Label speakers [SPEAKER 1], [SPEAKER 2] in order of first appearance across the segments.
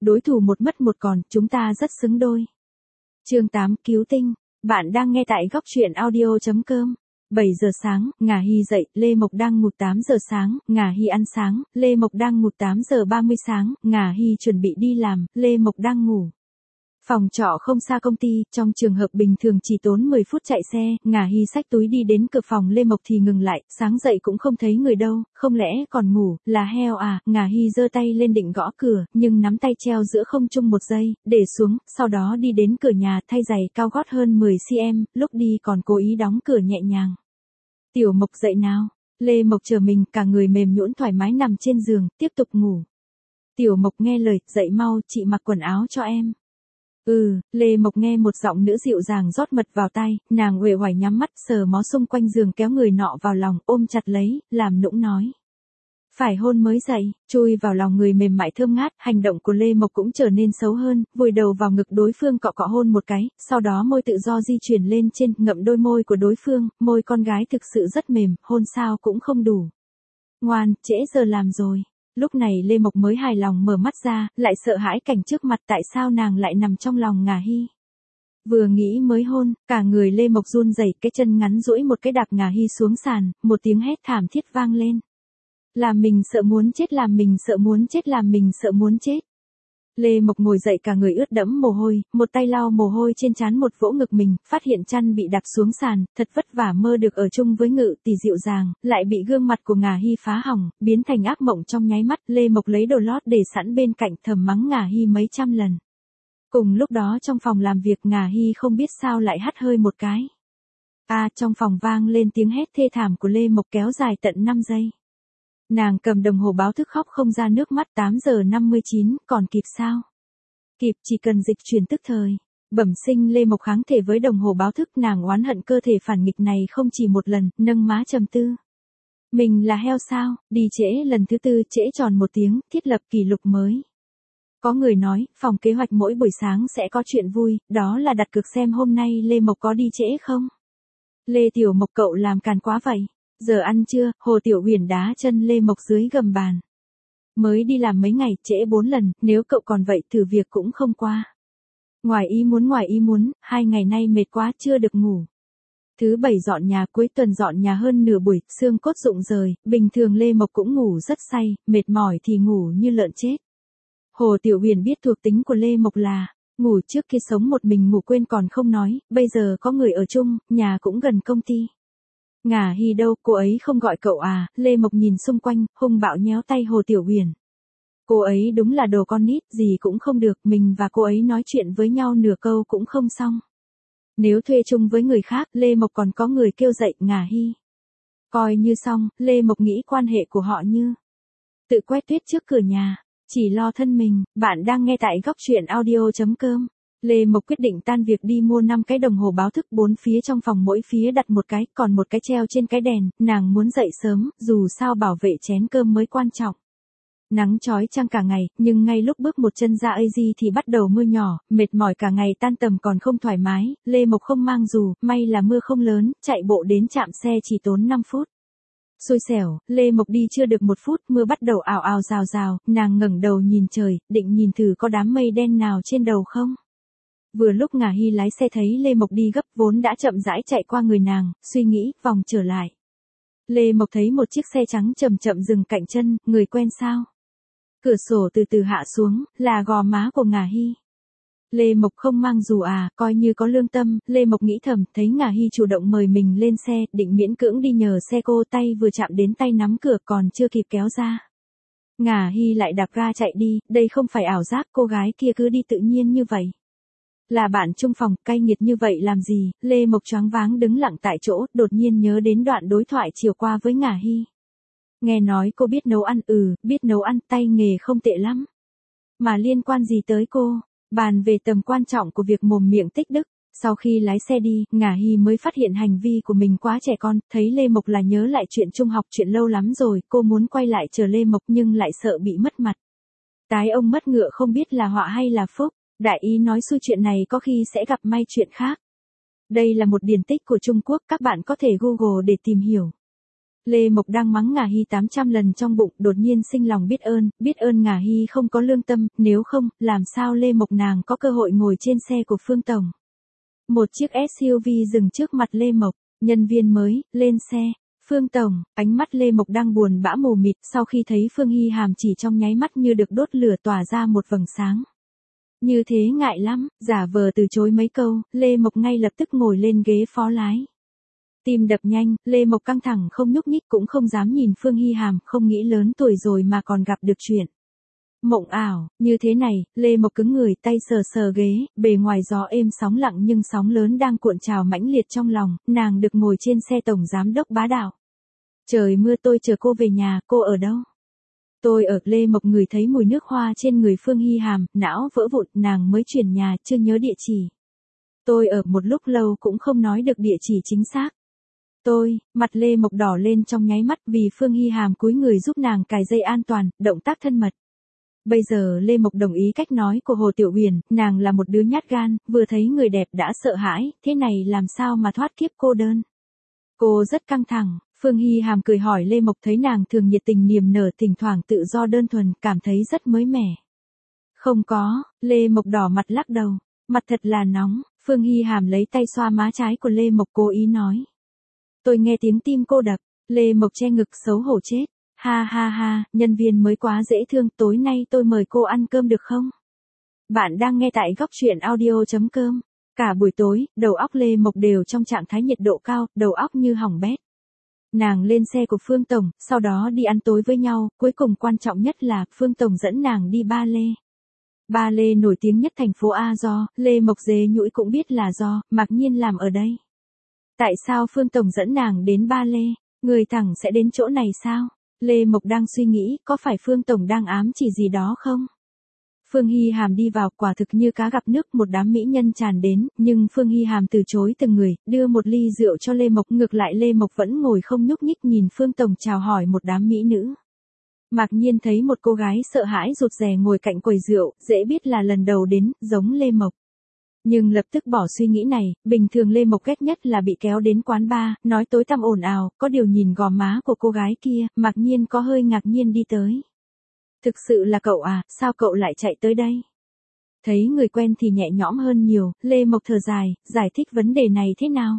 [SPEAKER 1] đối thủ một mất một còn, chúng ta rất xứng đôi. Chương 8 Cứu tinh. Bạn đang nghe tại góc truyện audio.com. 7 giờ sáng, Ngà Hy dậy, Lê Mộc đang ngủ. 8 giờ sáng, Ngà Hy ăn sáng, Lê Mộc đang ngủ. 8 giờ 30 sáng, Ngà Hy chuẩn bị đi làm, Lê Mộc đang ngủ. Phòng trọ không xa công ty, trong trường hợp bình thường chỉ tốn 10 phút chạy xe, Ngà Hy xách túi đi đến cửa phòng Lê Mộc thì ngừng lại, sáng dậy cũng không thấy người đâu, không lẽ còn ngủ, là heo à, Ngà Hy giơ tay lên định gõ cửa, nhưng nắm tay treo giữa không trung một giây, để xuống, sau đó đi đến cửa nhà thay giày cao gót hơn 10cm, lúc đi còn cố ý đóng cửa nhẹ nhàng. Tiểu Mộc dậy nào, Lê Mộc chờ mình, cả người mềm nhũn thoải mái nằm trên giường, tiếp tục ngủ. Tiểu Mộc nghe lời, dậy mau, chị mặc quần áo cho em. Lê Mộc nghe một giọng nữ dịu dàng rót mật vào tai, nàng uể oải nhắm mắt sờ mó xung quanh giường kéo người nọ vào lòng, ôm chặt lấy, làm nũng nói. Phải hôn mới dậy, chui vào lòng người mềm mại thơm ngát, hành động của Lê Mộc cũng trở nên xấu hơn, vùi đầu vào ngực đối phương cọ cọ hôn một cái, sau đó môi tự do di chuyển lên trên, ngậm đôi môi của đối phương, môi con gái thực sự rất mềm, hôn sao cũng không đủ. Ngoan, trễ giờ làm rồi. Lúc này Lê Mộc mới hài lòng mở mắt ra, lại sợ hãi cảnh trước mặt tại sao nàng lại nằm trong lòng Ngà Hy. Vừa nghĩ mới hôn, cả người Lê Mộc run rẩy, cái chân ngắn duỗi một cái đạp Ngà Hy xuống sàn, một tiếng hét thảm thiết vang lên. Làm mình sợ muốn chết, làm mình sợ muốn chết, làm mình sợ muốn chết. Lê Mộc ngồi dậy cả người ướt đẫm mồ hôi, một tay lau mồ hôi trên trán một vỗ ngực mình, phát hiện chăn bị đạp xuống sàn, thật vất vả mơ được ở chung với Ngự Tỷ dịu dàng, lại bị gương mặt của Ngà Hy phá hỏng, biến thành ác mộng trong nháy mắt. Lê Mộc lấy đồ lót để sẵn bên cạnh, thầm mắng Ngà Hy mấy trăm lần. Cùng lúc đó trong phòng làm việc, Ngà Hy không biết sao lại hắt hơi một cái. Trong phòng vang lên tiếng hét thê thảm của Lê Mộc kéo dài tận 5 giây. Nàng cầm đồng hồ báo thức khóc không ra nước mắt. 8 giờ 59, còn kịp sao? Kịp, chỉ cần dịch chuyển tức thời. Bẩm sinh Lê Mộc kháng thể với đồng hồ báo thức, nàng oán hận cơ thể phản nghịch này không chỉ một lần, nâng má trầm tư. Mình là heo sao, đi trễ lần thứ 4, trễ tròn 1 tiếng, thiết lập kỷ lục mới. Có người nói, phòng kế hoạch mỗi buổi sáng sẽ có chuyện vui, đó là đặt cược xem hôm nay Lê Mộc có đi trễ không. Lê Tiểu Mộc cậu làm càn quá vậy. Giờ ăn trưa, Hồ Tiểu Huyền đá chân Lê Mộc dưới gầm bàn. Mới đi làm mấy ngày, trễ 4 lần, nếu cậu còn vậy thử việc cũng không qua. Ngoài ý muốn, 2 ngày nay mệt quá chưa được ngủ. Thứ 7 dọn nhà, cuối tuần dọn nhà hơn nửa buổi, xương cốt rụng rời, bình thường Lê Mộc cũng ngủ rất say, mệt mỏi thì ngủ như lợn chết. Hồ Tiểu Huyền biết thuộc tính của Lê Mộc là, ngủ trước kia sống một mình ngủ quên còn không nói, bây giờ có người ở chung, nhà cũng gần công ty. Ngà Hy đâu, cô ấy không gọi cậu à? Lê Mộc nhìn xung quanh, hung bạo nhéo tay Hồ Tiểu Huyền. Cô ấy đúng là đồ con nít, gì cũng không được, mình và cô ấy nói chuyện với nhau nửa câu cũng không xong. Nếu thuê chung với người khác, Lê Mộc còn có người kêu dậy Ngà Hy. Coi như xong, Lê Mộc nghĩ quan hệ của họ như tự quét tuyết trước cửa nhà, chỉ lo thân mình. Bạn đang nghe tại góc truyện audio.com. Lê Mộc quyết định tan việc đi mua 5 cái đồng hồ báo thức, 4 phía trong phòng mỗi phía đặt một cái, còn một cái treo trên cái đèn, nàng muốn dậy sớm, dù sao bảo vệ chén cơm mới quan trọng. Nắng chói chang cả ngày, nhưng ngay lúc bước một chân ra AZ thì bắt đầu mưa nhỏ, mệt mỏi cả ngày tan tầm còn không thoải mái, Lê Mộc không mang dù, may là mưa không lớn, chạy bộ đến trạm xe chỉ tốn 5 phút. Xui xẻo, Lê Mộc đi chưa được 1 phút, mưa bắt đầu ào ào rào rào, nàng ngẩng đầu nhìn trời, định nhìn thử có đám mây đen nào trên đầu không. Vừa lúc Ngà Hy lái xe thấy Lê Mộc đi gấp, vốn đã chậm rãi chạy qua người nàng, suy nghĩ, vòng trở lại. Lê Mộc thấy một chiếc xe trắng chậm chậm dừng cạnh chân, người quen sao? Cửa sổ từ từ hạ xuống, là gò má của Ngà Hy. Lê Mộc không mang dù à, coi như có lương tâm, Lê Mộc nghĩ thầm, thấy Ngà Hy chủ động mời mình lên xe, định miễn cưỡng đi nhờ xe cô, tay vừa chạm đến tay nắm cửa còn chưa kịp kéo ra. Ngà Hy lại đạp ga chạy đi, đây không phải ảo giác, cô gái kia cứ đi tự nhiên như vậy. Là bạn chung phòng, cay nghiệt như vậy làm gì? Lê Mộc choáng váng đứng lặng tại chỗ, đột nhiên nhớ đến đoạn đối thoại chiều qua với Ngà Hy. Nghe nói cô biết nấu ăn, biết nấu ăn, tay nghề không tệ lắm. Mà liên quan gì tới cô? Bàn về tầm quan trọng của việc mồm miệng tích đức. Sau khi lái xe đi, Ngà Hy mới phát hiện hành vi của mình quá trẻ con, thấy Lê Mộc là nhớ lại chuyện trung học, chuyện lâu lắm rồi, cô muốn quay lại chờ Lê Mộc nhưng lại sợ bị mất mặt. Tái ông mất ngựa không biết là họa hay là phúc. Đại ý nói xui chuyện này có khi sẽ gặp may chuyện khác. Đây là một điển tích của Trung Quốc, các bạn có thể Google để tìm hiểu. Lê Mộc đang mắng Ngà Hy 800 lần trong bụng, đột nhiên sinh lòng biết ơn Ngà Hy không có lương tâm, nếu không, làm sao Lê Mộc nàng có cơ hội ngồi trên xe của Phương Tổng. Một chiếc SUV dừng trước mặt Lê Mộc, nhân viên mới, lên xe. Phương Tổng, ánh mắt Lê Mộc đang buồn bã mù mịt sau khi thấy Phương Hy Hàm chỉ trong nháy mắt như được đốt lửa tỏa ra một vầng sáng. Như thế ngại lắm, giả vờ từ chối mấy câu, Lê Mộc ngay lập tức ngồi lên ghế phó lái. Tim đập nhanh, Lê Mộc căng thẳng không nhúc nhích cũng không dám nhìn Phương Hy Hàm, không nghĩ lớn tuổi rồi mà còn gặp được chuyện mộng ảo, như thế này, Lê Mộc cứng người tay sờ sờ ghế, bề ngoài gió êm sóng lặng nhưng sóng lớn đang cuộn trào mãnh liệt trong lòng, nàng được ngồi trên xe tổng giám đốc bá đạo. Trời mưa tôi chờ cô về nhà, cô ở đâu? Tôi ở. Lê Mộc ngửi thấy mùi nước hoa trên người Phương Hy Hàm, não vỡ vụn, nàng mới chuyển nhà, chưa nhớ địa chỉ. Tôi ở. Một lúc lâu cũng không nói được địa chỉ chính xác. Mặt Lê Mộc đỏ lên trong nháy mắt vì Phương Hy Hàm cúi người giúp nàng cài dây an toàn, động tác thân mật. Bây giờ Lê Mộc đồng ý cách nói của Hồ Tiểu Huyền, nàng là một đứa nhát gan, vừa thấy người đẹp đã sợ hãi, thế này làm sao mà thoát kiếp cô đơn. Cô rất căng thẳng, Phương Hy Hàm cười hỏi Lê Mộc thấy nàng thường nhiệt tình niềm nở thỉnh thoảng tự do đơn thuần, cảm thấy rất mới mẻ. Không có, Lê Mộc đỏ mặt lắc đầu, mặt thật là nóng, Phương Hy Hàm lấy tay xoa má trái của Lê Mộc cố ý nói. Tôi nghe tiếng tim cô đập, Lê Mộc che ngực xấu hổ chết. Ha ha ha, nhân viên mới quá dễ thương, tối nay tôi mời cô ăn cơm được không? Bạn đang nghe tại góc truyện audio.com. Cả buổi tối, đầu óc Lê Mộc đều trong trạng thái nhiệt độ cao, đầu óc như hỏng bét. Nàng lên xe của Phương Tổng, sau đó đi ăn tối với nhau, cuối cùng quan trọng nhất là Phương Tổng dẫn nàng đi ba lê. Ba lê nổi tiếng nhất thành phố A do, Lê Mộc dế nhũi cũng biết là do, Mạc Nhiên làm ở đây. Tại sao Phương Tổng dẫn nàng đến ba lê? Người thẳng sẽ đến chỗ này sao? Lê Mộc đang suy nghĩ, có phải Phương Tổng đang ám chỉ gì đó không? Phương Hy Hàm đi vào, quả thực như cá gặp nước, một đám mỹ nhân tràn đến, nhưng Phương Hy Hàm từ chối từng người, đưa một ly rượu cho Lê Mộc, ngược lại Lê Mộc vẫn ngồi không nhúc nhích nhìn Phương Tổng chào hỏi một đám mỹ nữ. Mạc Nhiên thấy một cô gái sợ hãi rụt rè ngồi cạnh quầy rượu, dễ biết là lần đầu đến, giống Lê Mộc. Nhưng lập tức bỏ suy nghĩ này, bình thường Lê Mộc ghét nhất là bị kéo đến quán bar, nói tối tăm ồn ào, có điều nhìn gò má của cô gái kia, Mạc Nhiên có hơi ngạc nhiên đi tới. Thực sự là cậu à, sao cậu lại chạy tới đây? Thấy người quen thì nhẹ nhõm hơn nhiều, Lê Mộc thở dài, giải thích vấn đề này thế nào?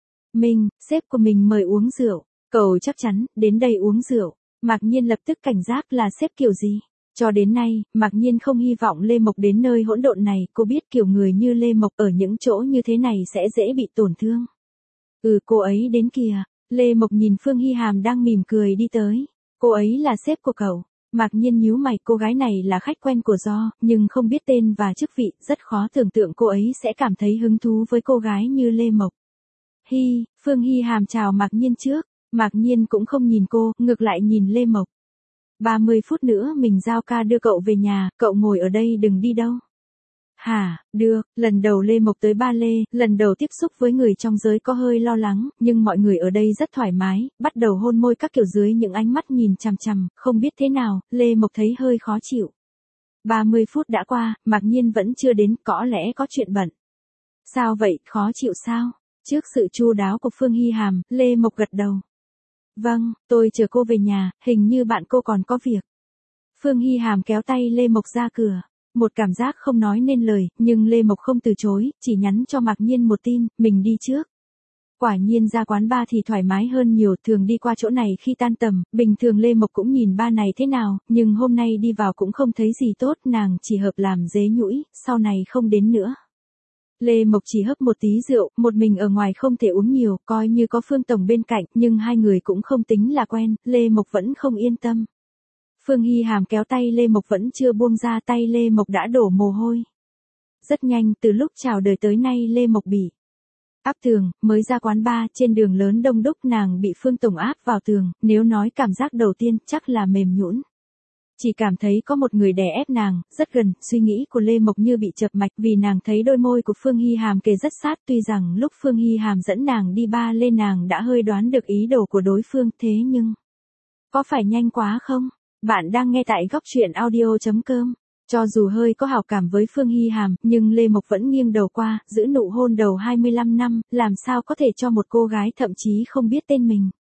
[SPEAKER 1] Sếp của mình mời uống rượu, cậu chắc chắn, đến đây uống rượu. Mạc Nhiên lập tức cảnh giác là sếp kiểu gì? Cho đến nay, Mạc Nhiên không hy vọng Lê Mộc đến nơi hỗn độn này, cô biết kiểu người như Lê Mộc ở những chỗ như thế này sẽ dễ bị tổn thương. Cô ấy đến kìa, Lê Mộc nhìn Phương Hy Hàm đang mỉm cười đi tới. Cô ấy là sếp của cậu. Mạc Nhiên nhíu mày, cô gái này là khách quen của Do, nhưng không biết tên và chức vị, rất khó tưởng tượng cô ấy sẽ cảm thấy hứng thú với cô gái như Lê Mộc. Phương Hy Hàm chào Mạc Nhiên trước, Mạc Nhiên cũng không nhìn cô, ngược lại nhìn Lê Mộc. 30 phút nữa mình giao ca đưa cậu về nhà, cậu ngồi ở đây đừng đi đâu. Hả, được, lần đầu Lê Mộc tới ba lê, lần đầu tiếp xúc với người trong giới có hơi lo lắng, nhưng mọi người ở đây rất thoải mái, bắt đầu hôn môi các kiểu dưới những ánh mắt nhìn chằm chằm, không biết thế nào, Lê Mộc thấy hơi khó chịu. 30 phút đã qua, Mạc Nhiên vẫn chưa đến, có lẽ có chuyện bận. Sao vậy, khó chịu sao? Trước sự chu đáo của Phương Hy Hàm, Lê Mộc gật đầu. Vâng, tôi chờ cô về nhà, hình như bạn cô còn có việc. Phương Hy Hàm kéo tay Lê Mộc ra cửa. Một cảm giác không nói nên lời, nhưng Lê Mộc không từ chối, chỉ nhắn cho Mạc Nhiên một tin, mình đi trước. Quả nhiên ra quán bar thì thoải mái hơn nhiều, thường đi qua chỗ này khi tan tầm, bình thường Lê Mộc cũng nhìn bar này thế nào, nhưng hôm nay đi vào cũng không thấy gì tốt, nàng chỉ hợp làm dế nhũi, sau này không đến nữa. Lê Mộc chỉ hấp một tí rượu, một mình ở ngoài không thể uống nhiều, coi như có Phương Tổng bên cạnh, nhưng hai người cũng không tính là quen, Lê Mộc vẫn không yên tâm. Phương Hy Hàm kéo tay Lê Mộc vẫn chưa buông ra, tay Lê Mộc đã đổ mồ hôi. Rất nhanh, từ lúc chào đời tới nay Lê Mộc bị áp tường, mới ra quán bar, trên đường lớn đông đúc nàng bị Phương Tổng áp vào tường, nếu nói cảm giác đầu tiên chắc là mềm nhũn. Chỉ cảm thấy có một người đè ép nàng, rất gần, suy nghĩ của Lê Mộc như bị chập mạch vì nàng thấy đôi môi của Phương Hy Hàm kề rất sát, tuy rằng lúc Phương Hy Hàm dẫn nàng đi bar lên nàng đã hơi đoán được ý đồ của đối phương, thế nhưng có phải nhanh quá không? Bạn đang nghe tại góc truyện audio.com. Cho dù hơi có hảo cảm với Phương Hy Hàm, nhưng Lê Mộc vẫn nghiêng đầu qua, giữ nụ hôn đầu 25 năm, làm sao có thể cho một cô gái thậm chí không biết tên mình.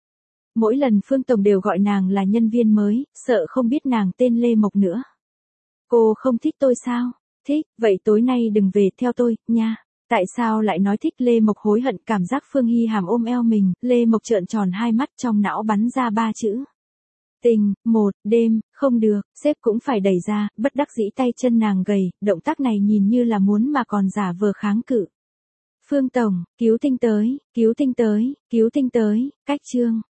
[SPEAKER 1] Mỗi lần Phương Tổng đều gọi nàng là nhân viên mới, sợ không biết nàng tên Lê Mộc nữa. Cô không thích tôi sao? Thích, vậy tối nay đừng về theo tôi, nha. Tại sao lại nói thích? Lê Mộc hối hận, cảm giác Phương Hi Hàm ôm eo mình, Lê Mộc trợn tròn hai mắt, trong não bắn ra ba chữ. Tình, một, đêm, không được, sếp cũng phải đẩy ra, bất đắc dĩ tay chân nàng gầy, động tác này nhìn như là muốn mà còn giả vờ kháng cự. Phương Tổng, cứu tinh tới, cứu tinh tới, cứu tinh tới, cách chương.